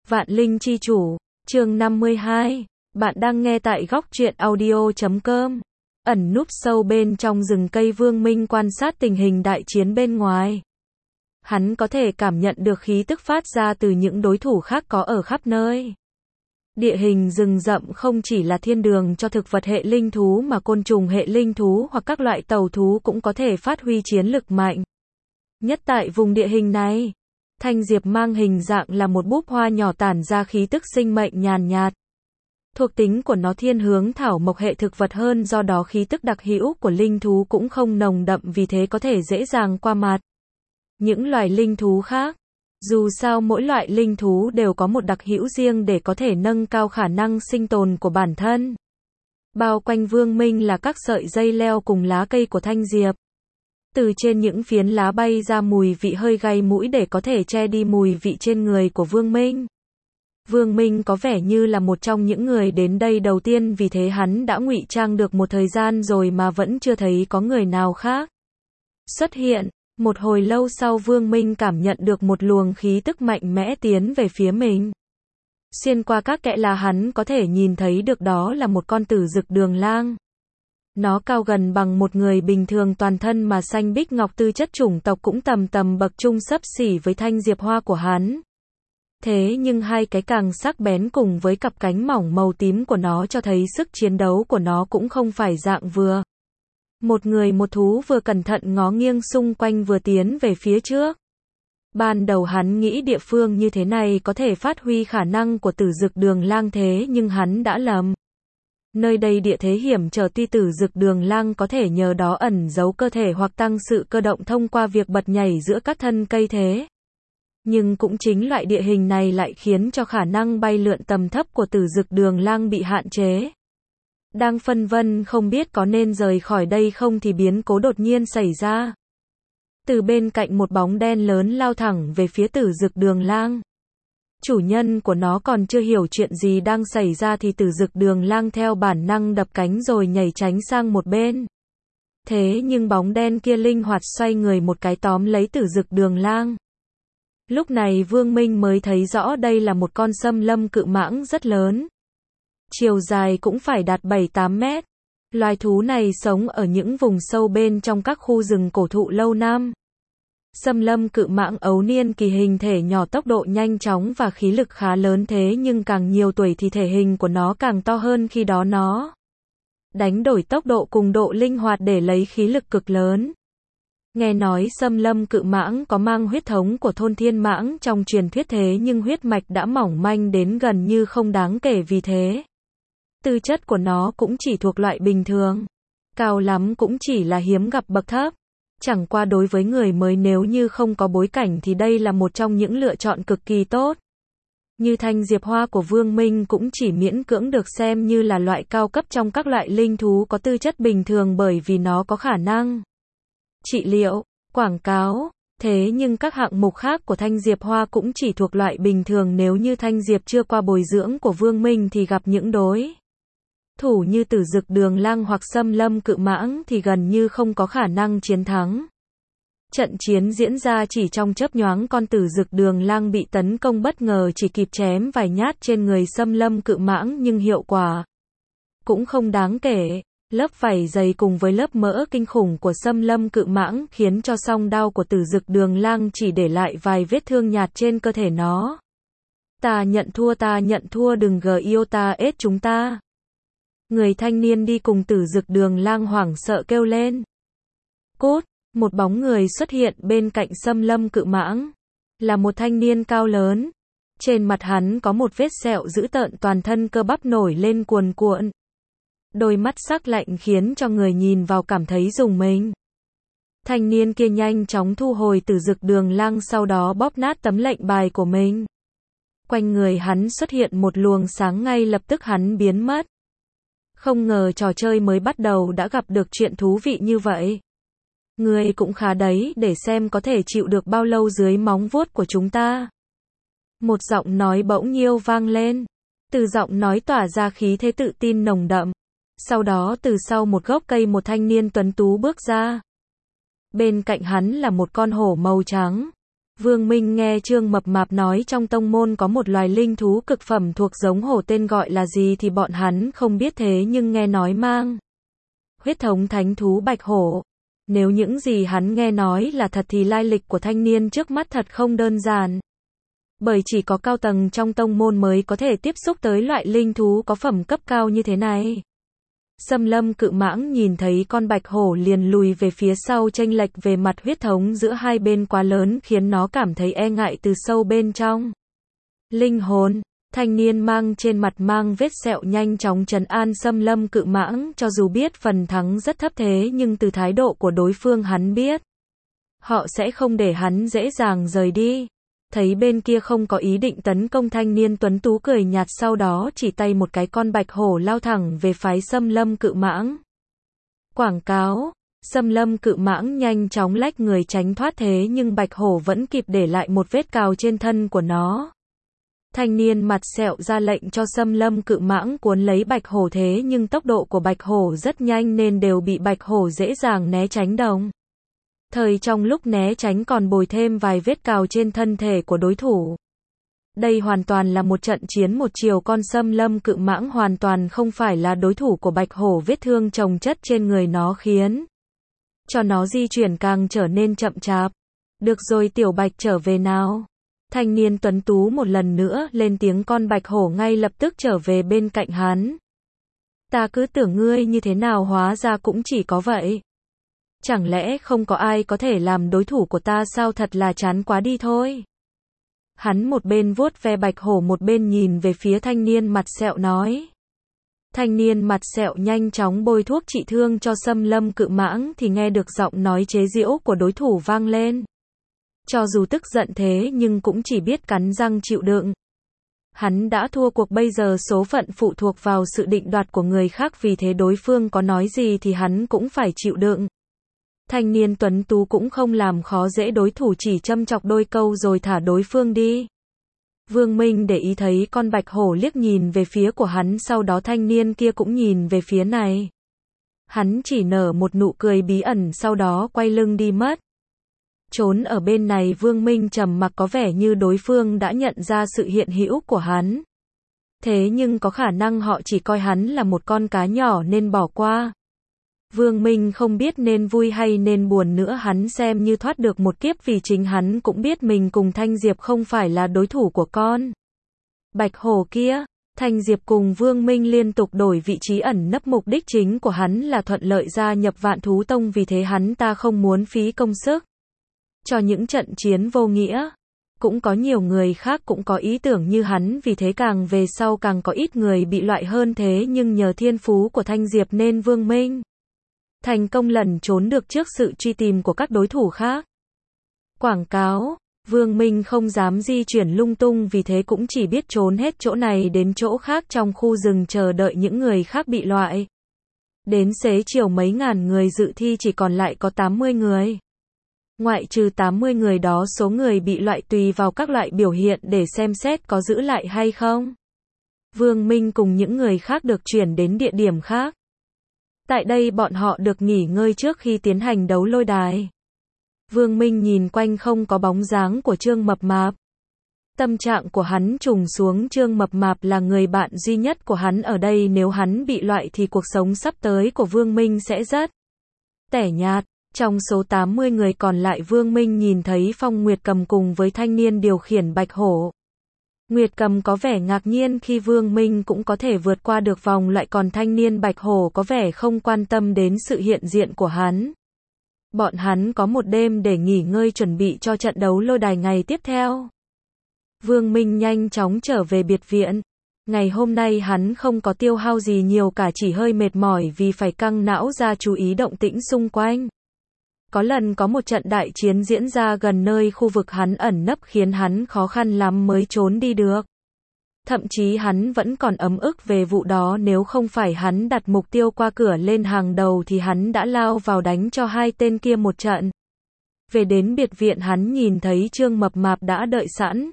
Vạn Linh Chi Chủ, chương 52. Bạn đang nghe tại góc truyện audio.com. Ẩn núp sâu bên trong rừng cây, Vương Minh quan sát tình hình đại chiến bên ngoài. Hắn có thể cảm nhận được khí tức phát ra từ những đối thủ khác có ở khắp nơi. Địa hình rừng rậm không chỉ là thiên đường cho thực vật hệ linh thú mà côn trùng hệ linh thú hoặc các loại tàu thú cũng có thể phát huy chiến lực mạnh. Nhất tại vùng địa hình này, thanh diệp mang hình dạng là một búp hoa nhỏ tản ra khí tức sinh mệnh nhàn nhạt. Thuộc tính của nó thiên hướng thảo mộc hệ thực vật hơn, do đó khí tức đặc hữu của linh thú cũng không nồng đậm, vì thế có thể dễ dàng qua mặt những loài linh thú khác. Dù sao mỗi loại linh thú đều có một đặc hữu riêng để có thể nâng cao khả năng sinh tồn của bản thân. Bao quanh Vương Minh là các sợi dây leo cùng lá cây của thanh diệp. Từ trên những phiến lá bay ra mùi vị hơi gây mũi để có thể che đi mùi vị trên người của Vương Minh. Vương Minh có vẻ như là một trong những người đến đây đầu tiên, vì thế hắn đã ngụy trang được một thời gian rồi mà vẫn chưa thấy có người nào khác xuất hiện. Một hồi lâu sau, Vương Minh cảm nhận được một luồng khí tức mạnh mẽ tiến về phía mình. Xuyên qua các kẽ lá hắn có thể nhìn thấy được đó là một con tử dực đường lang. Nó cao gần bằng một người bình thường, toàn thân mà xanh bích ngọc, tư chất chủng tộc cũng tầm bậc trung, xấp xỉ với thanh diệp hoa của hắn. Thế nhưng hai cái càng sắc bén cùng với cặp cánh mỏng màu tím của nó cho thấy sức chiến đấu của nó cũng không phải dạng vừa. Một người một thú vừa cẩn thận ngó nghiêng xung quanh vừa tiến về phía trước. Ban đầu hắn nghĩ địa phương như thế này có thể phát huy khả năng của tử dực đường lang, thế nhưng hắn đã lầm. Nơi đây địa thế hiểm trở, tuy tử dực đường lang có thể nhờ đó ẩn giấu cơ thể hoặc tăng sự cơ động thông qua việc bật nhảy giữa các thân cây thế. Nhưng cũng chính loại địa hình này lại khiến cho khả năng bay lượn tầm thấp của tử dực đường lang bị hạn chế. Đang phân vân không biết có nên rời khỏi đây không thì biến cố đột nhiên xảy ra. Từ bên cạnh một bóng đen lớn lao thẳng về phía tử dực đường lang. Chủ nhân của nó còn chưa hiểu chuyện gì đang xảy ra thì tử dực đường lang theo bản năng đập cánh rồi nhảy tránh sang một bên. Thế nhưng bóng đen kia linh hoạt xoay người một cái tóm lấy tử dực đường lang. Lúc này Vương Minh mới thấy rõ đây là một con xâm lâm cự mãng rất lớn. Chiều dài cũng phải đạt 7-8 mét. Loài thú này sống ở những vùng sâu bên trong các khu rừng cổ thụ lâu năm. Xâm lâm cự mãng ấu niên kỳ, hình thể nhỏ, tốc độ nhanh chóng và khí lực khá lớn, thế nhưng càng nhiều tuổi thì thể hình của nó càng to hơn, khi đó nó đánh đổi tốc độ cùng độ linh hoạt để lấy khí lực cực lớn. Nghe nói xâm lâm cự mãng có mang huyết thống của thôn thiên mãng trong truyền thuyết, thế nhưng huyết mạch đã mỏng manh đến gần như không đáng kể, vì thế tư chất của nó cũng chỉ thuộc loại bình thường, cao lắm cũng chỉ là hiếm gặp bậc thấp. Chẳng qua đối với người mới nếu như không có bối cảnh thì đây là một trong những lựa chọn cực kỳ tốt. Như thanh diệp hoa của Vương Minh cũng chỉ miễn cưỡng được xem như là loại cao cấp trong các loại linh thú có tư chất bình thường, bởi vì nó có khả năng trị liệu, quảng cáo. Thế nhưng các hạng mục khác của thanh diệp hoa cũng chỉ thuộc loại bình thường, nếu như thanh diệp chưa qua bồi dưỡng của Vương Minh thì gặp những đối thủ như tử dực đường lang hoặc xâm lâm cự mãng thì gần như không có khả năng chiến thắng. Trận chiến diễn ra chỉ trong chớp nhoáng, con tử dực đường lang bị tấn công bất ngờ chỉ kịp chém vài nhát trên người xâm lâm cự mãng, nhưng hiệu quả cũng không đáng kể. Lớp vảy dày cùng với lớp mỡ kinh khủng của xâm lâm cự mãng khiến cho song đao của tử dực đường lang chỉ để lại vài vết thương nhạt trên cơ thể nó. Ta nhận thua, đừng yêu ta ết chúng ta. Người thanh niên đi cùng tử dực đường lang hoảng sợ kêu lên. Cút, một bóng người xuất hiện bên cạnh xâm lâm cự mãng. Là một thanh niên cao lớn. Trên mặt hắn có một vết sẹo dữ tợn, toàn thân cơ bắp nổi lên cuồn cuộn. Đôi mắt sắc lạnh khiến cho người nhìn vào cảm thấy rùng mình. Thanh niên kia nhanh chóng thu hồi tử dực đường lang, sau đó bóp nát tấm lệnh bài của mình. Quanh người hắn xuất hiện một luồng sáng, ngay lập tức hắn biến mất. Không ngờ trò chơi mới bắt đầu đã gặp được chuyện thú vị như vậy. Ngươi cũng khá đấy, để xem có thể chịu được bao lâu dưới móng vuốt của chúng ta. Một giọng nói bỗng nhiêu vang lên. Từ giọng nói tỏa ra khí thế tự tin nồng đậm. Sau đó từ sau một gốc cây một thanh niên tuấn tú bước ra. Bên cạnh hắn là một con hổ màu trắng. Vương Minh nghe Trương Mập Mạp nói trong tông môn có một loài linh thú cực phẩm thuộc giống hổ, tên gọi là gì thì bọn hắn không biết, thế nhưng nghe nói mang huyết thống thánh thú bạch hổ. Nếu những gì hắn nghe nói là thật thì lai lịch của thanh niên trước mắt thật không đơn giản. Bởi chỉ có cao tầng trong tông môn mới có thể tiếp xúc tới loại linh thú có phẩm cấp cao như thế này. Xâm Lâm Cự Mãng nhìn thấy con bạch hổ liền lùi về phía sau, chênh lệch về mặt huyết thống giữa hai bên quá lớn khiến nó cảm thấy e ngại từ sâu bên trong linh hồn. Thanh niên mang trên mặt mang vết sẹo nhanh chóng trấn an Xâm Lâm Cự Mãng, cho dù biết phần thắng rất thấp thế nhưng từ thái độ của đối phương hắn biết họ sẽ không để hắn dễ dàng rời đi. Thấy bên kia không có ý định tấn công, thanh niên tuấn tú cười nhạt, sau đó chỉ tay một cái, con bạch hổ lao thẳng về phái Xâm Lâm Cự Mãng. Quảng cáo, Xâm Lâm Cự Mãng nhanh chóng lách người tránh thoát, thế nhưng bạch hổ vẫn kịp để lại một vết cào trên thân của nó. Thanh niên mặt sẹo ra lệnh cho Xâm Lâm Cự Mãng cuốn lấy bạch hổ, thế nhưng tốc độ của bạch hổ rất nhanh nên đều bị bạch hổ dễ dàng né tránh đồng thời trong lúc né tránh còn bồi thêm vài vết cào trên thân thể của đối thủ. Đây hoàn toàn là một trận chiến một chiều, con Xâm Lâm Cự Mãng hoàn toàn không phải là đối thủ của bạch hổ, vết thương chồng chất trên người nó khiến cho nó di chuyển càng trở nên chậm chạp. Được rồi tiểu bạch, trở về nào. Thanh niên tuấn tú một lần nữa lên tiếng, con bạch hổ ngay lập tức trở về bên cạnh hắn. Ta cứ tưởng ngươi như thế nào, hóa ra cũng chỉ có vậy. Chẳng lẽ không có ai có thể làm đối thủ của ta sao, thật là chán quá đi thôi. Hắn một bên vuốt ve bạch hổ một bên nhìn về phía thanh niên mặt sẹo nói. Thanh niên mặt sẹo nhanh chóng bôi thuốc trị thương cho Xâm Lâm Cự Mãng thì nghe được giọng nói chế giễu của đối thủ vang lên. Cho dù tức giận thế nhưng cũng chỉ biết cắn răng chịu đựng. Hắn đã thua cuộc, bây giờ số phận phụ thuộc vào sự định đoạt của người khác, vì thế đối phương có nói gì thì hắn cũng phải chịu đựng. Thanh niên tuấn tú cũng không làm khó dễ đối thủ, chỉ châm chọc đôi câu rồi thả đối phương đi. Vương Minh để ý thấy con bạch hổ liếc nhìn về phía của hắn, sau đó thanh niên kia cũng nhìn về phía này. Hắn chỉ nở một nụ cười bí ẩn, sau đó quay lưng đi mất. Trốn ở bên này Vương Minh trầm mặc, có vẻ như đối phương đã nhận ra sự hiện hữu của hắn. Thế nhưng có khả năng họ chỉ coi hắn là một con cá nhỏ nên bỏ qua. Vương Minh không biết nên vui hay nên buồn nữa, hắn xem như thoát được một kiếp, vì chính hắn cũng biết mình cùng Thanh Diệp không phải là đối thủ của con bạch hổ kia. Thanh Diệp cùng Vương Minh liên tục đổi vị trí ẩn nấp, mục đích chính của hắn là thuận lợi gia nhập Vạn Thú Tông, vì thế hắn ta không muốn phí công sức cho những trận chiến vô nghĩa. Cũng có nhiều người khác cũng có ý tưởng như hắn, vì thế càng về sau càng có ít người bị loại hơn, thế nhưng nhờ thiên phú của Thanh Diệp nên Vương Minh thành công lẩn trốn được trước sự truy tìm của các đối thủ khác. Quảng cáo, Vương Minh không dám di chuyển lung tung, vì thế cũng chỉ biết trốn hết chỗ này đến chỗ khác trong khu rừng chờ đợi những người khác bị loại. Đến xế chiều mấy ngàn người dự thi chỉ còn lại có 80 người. Ngoại trừ 80 người đó, số người bị loại tùy vào các loại biểu hiện để xem xét có giữ lại hay không. Vương Minh cùng những người khác được chuyển đến địa điểm khác. Tại đây bọn họ được nghỉ ngơi trước khi tiến hành đấu lôi đài. Vương Minh nhìn quanh không có bóng dáng của Trương Mập Mạp. Tâm trạng của hắn trùng xuống, Trương Mập Mạp là người bạn duy nhất của hắn ở đây, nếu hắn bị loại thì cuộc sống sắp tới của Vương Minh sẽ rất tẻ nhạt. Trong số 80 người còn lại, Vương Minh nhìn thấy Phong Nguyệt Cầm cùng với thanh niên điều khiển bạch hổ. Nguyệt Cầm có vẻ ngạc nhiên khi Vương Minh cũng có thể vượt qua được vòng loại, còn thanh niên bạch hổ có vẻ không quan tâm đến sự hiện diện của hắn. Bọn hắn có một đêm để nghỉ ngơi chuẩn bị cho trận đấu lôi đài ngày tiếp theo. Vương Minh nhanh chóng trở về biệt viện. Ngày hôm nay hắn không có tiêu hao gì nhiều cả, chỉ hơi mệt mỏi vì phải căng não ra chú ý động tĩnh xung quanh. Có lần có một trận đại chiến diễn ra gần nơi khu vực hắn ẩn nấp khiến hắn khó khăn lắm mới trốn đi được. Thậm chí hắn vẫn còn ấm ức về vụ đó, nếu không phải hắn đặt mục tiêu qua cửa lên hàng đầu thì hắn đã lao vào đánh cho hai tên kia một trận. Về đến biệt viện hắn nhìn thấy Trương Mập Mạp đã đợi sẵn.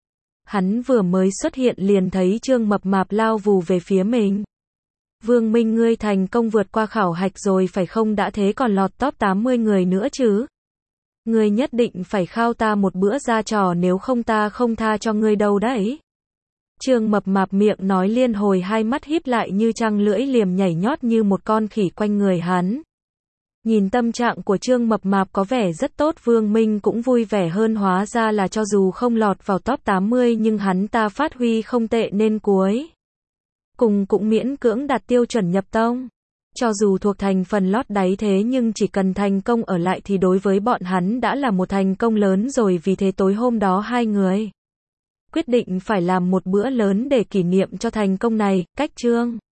Hắn vừa mới xuất hiện liền thấy Trương Mập Mạp lao vù về phía mình. Vương Minh, ngươi thành công vượt qua khảo hạch rồi phải không, đã thế còn lọt top 80 người nữa chứ? Ngươi nhất định phải khao ta một bữa ra trò nếu không ta không tha cho ngươi đâu đấy. Trương Mập Mạp miệng nói liên hồi, hai mắt híp lại như trăng, lưỡi liềm nhảy nhót như một con khỉ quanh người hắn. Nhìn tâm trạng của Trương Mập Mạp có vẻ rất tốt, Vương Minh cũng vui vẻ hơn, hóa ra là cho dù không lọt vào top 80 nhưng hắn ta phát huy không tệ nên cuối cùng cũng miễn cưỡng đạt tiêu chuẩn nhập tông. Cho dù thuộc thành phần lót đáy thế nhưng chỉ cần thành công ở lại thì đối với bọn hắn đã là một thành công lớn rồi, vì thế tối hôm đó hai người quyết định phải làm một bữa lớn để kỷ niệm cho thành công này. Cách Trương